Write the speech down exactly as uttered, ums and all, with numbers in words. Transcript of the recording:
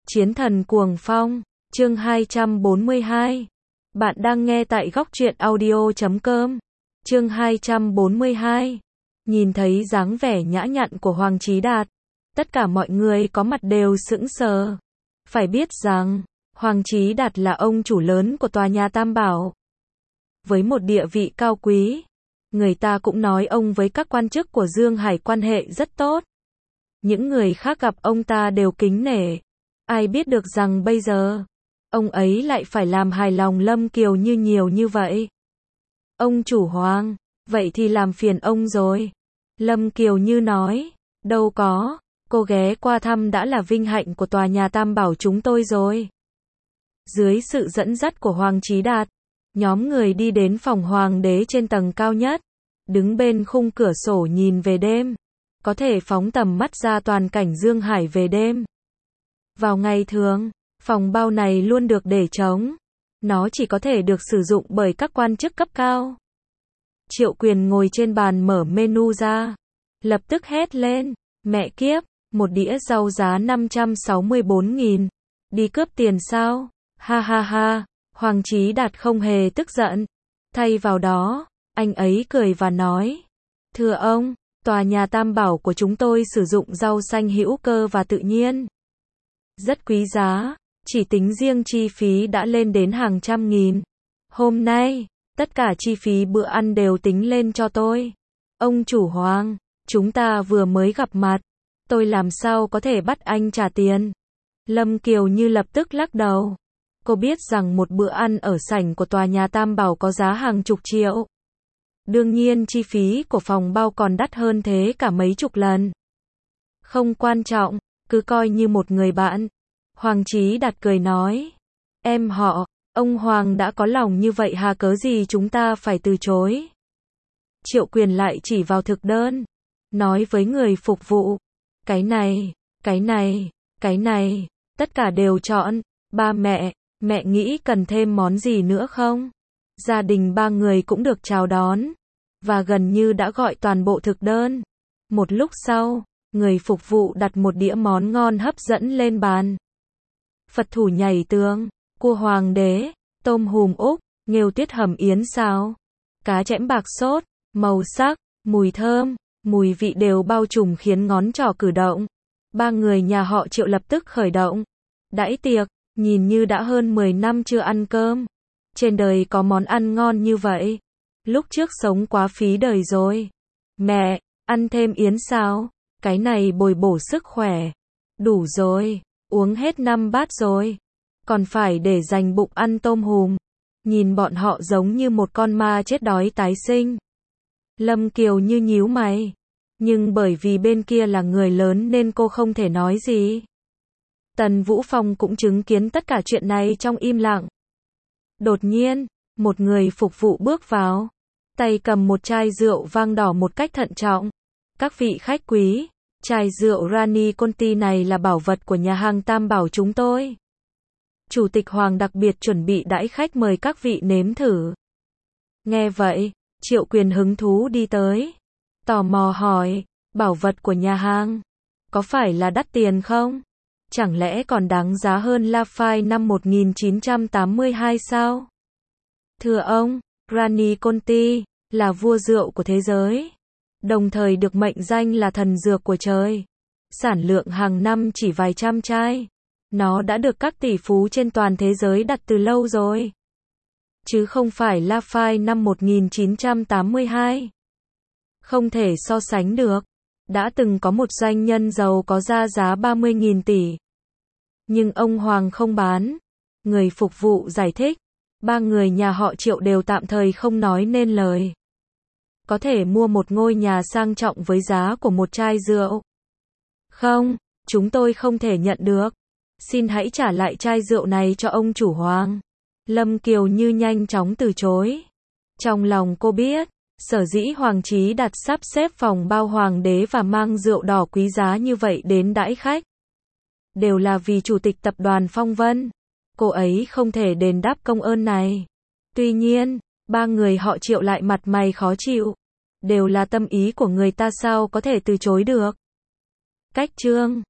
Chiến thần cuồng phong, chương hai trăm bốn mươi hai. Bạn đang nghe tại góc truyện audio chấm com. Chương hai trăm bốn mươi hai. Nhìn thấy dáng vẻ nhã nhặn của Hoàng Chí Đạt, tất cả mọi người có mặt đều sững sờ. Phải biết rằng, Hoàng Chí Đạt là ông chủ lớn của tòa nhà Tam Bảo. Với một địa vị cao quý, người ta cũng nói ông với các quan chức của Dương Hải quan hệ rất tốt. Những người khác gặp ông ta đều kính nể. Ai biết được rằng bây giờ, ông ấy lại phải làm hài lòng Lâm Kiều Như nhiều như vậy. Ông chủ Hoàng, vậy thì làm phiền ông rồi. Lâm Kiều Như nói, đâu có, cô ghé qua thăm đã là vinh hạnh của tòa nhà Tam Bảo chúng tôi rồi. Dưới sự dẫn dắt của Hoàng Chí Đạt, nhóm người đi đến phòng Hoàng đế trên tầng cao nhất, đứng bên khung cửa sổ nhìn về đêm, có thể phóng tầm mắt ra toàn cảnh Dương Hải về đêm. Vào ngày thường, phòng bao này luôn được để trống. Nó chỉ có thể được sử dụng bởi các quan chức cấp cao. Triệu Quyền ngồi trên bàn mở menu ra, lập tức hét lên, mẹ kiếp, một đĩa rau giá năm trăm sáu mươi bốn nghìn. Đi cướp tiền sao? Ha ha ha, Hoàng Chí Đạt không hề tức giận. Thay vào đó, anh ấy cười và nói, thưa ông, tòa nhà Tam Bảo của chúng tôi sử dụng rau xanh hữu cơ và tự nhiên. Rất quý giá, chỉ tính riêng chi phí đã lên đến hàng trăm nghìn. Hôm nay, tất cả chi phí bữa ăn đều tính lên cho tôi. Ông chủ Hoàng, chúng ta vừa mới gặp mặt, tôi làm sao có thể bắt anh trả tiền? Lâm Kiều Như lập tức lắc đầu. Cô biết rằng một bữa ăn ở sảnh của tòa nhà Tam Bảo có giá hàng chục triệu. Đương nhiên chi phí của phòng bao còn đắt hơn thế cả mấy chục lần. Không quan trọng, cứ coi như một người bạn. Hoàng Chí Đạt cười nói, em họ, ông Hoàng đã có lòng như vậy hà cớ gì chúng ta phải từ chối. Triệu Quyền lại chỉ vào thực đơn, nói với người phục vụ, cái này, cái này, cái này, tất cả đều chọn. Ba mẹ, mẹ nghĩ cần thêm món gì nữa không? Gia đình ba người cũng được chào đón, và gần như đã gọi toàn bộ thực đơn. Một lúc sau, người phục vụ đặt một đĩa món ngon hấp dẫn lên bàn. Phật thủ nhảy tường, cua hoàng đế, tôm hùm Úc, nghêu tuyết hầm yến xào, cá chẽm bạc sốt, màu sắc, mùi thơm, mùi vị đều bao trùm khiến ngón trỏ cử động. Ba người nhà họ Triệu lập tức khởi động. Đãi tiệc, nhìn như đã hơn mười năm chưa ăn cơm. Trên đời có món ăn ngon như vậy. Lúc trước sống quá phí đời rồi. Mẹ, ăn thêm yến sao? Cái này bồi bổ sức khỏe. Đủ rồi, uống hết năm bát rồi. Còn phải để dành bụng ăn tôm hùm. Nhìn bọn họ giống như một con ma chết đói tái sinh. Lâm Kiều Như nhíu mày. Nhưng bởi vì bên kia là người lớn nên cô không thể nói gì. Tần Vũ Phong cũng chứng kiến tất cả chuyện này trong im lặng. Đột nhiên, một người phục vụ bước vào. Tay cầm một chai rượu vang đỏ một cách thận trọng. Các vị khách quý, chai rượu Rani Conti này là bảo vật của nhà hàng Tam Bảo chúng tôi. Chủ tịch Hoàng đặc biệt chuẩn bị đãi khách mời các vị nếm thử. Nghe vậy, Triệu Quyền hứng thú đi tới. Tò mò hỏi, bảo vật của nhà hàng, có phải là đắt tiền không? Chẳng lẽ còn đáng giá hơn Lafite năm một nghìn chín trăm tám mươi hai sao? Thưa ông, Rani Conti là vua rượu của thế giới, đồng thời được mệnh danh là thần dược của trời. Sản lượng hàng năm chỉ vài trăm chai. Nó đã được các tỷ phú trên toàn thế giới đặt từ lâu rồi. Chứ không phải Lafite năm một nghìn chín trăm tám mươi hai. Không thể so sánh được. Đã từng có một doanh nhân giàu có ra giá ba mươi nghìn tỷ. Nhưng ông Hoàng không bán. Người phục vụ giải thích. Ba người nhà họ Triệu đều tạm thời không nói nên lời. Có thể mua một ngôi nhà sang trọng với giá của một chai rượu. Không, chúng tôi không thể nhận được. Xin hãy trả lại chai rượu này cho ông chủ Hoàng. Lâm Kiều Như nhanh chóng từ chối. Trong lòng cô biết, sở dĩ Hoàng Chí Đạt sắp xếp phòng bao hoàng đế và mang rượu đỏ quý giá như vậy đến đãi khách. Đều là vì chủ tịch tập đoàn Phong Vân. Cô ấy không thể đền đáp công ơn này. Tuy nhiên, ba người họ Triệu lại mặt mày khó chịu. Đều là tâm ý của người ta sao có thể từ chối được. Cách chương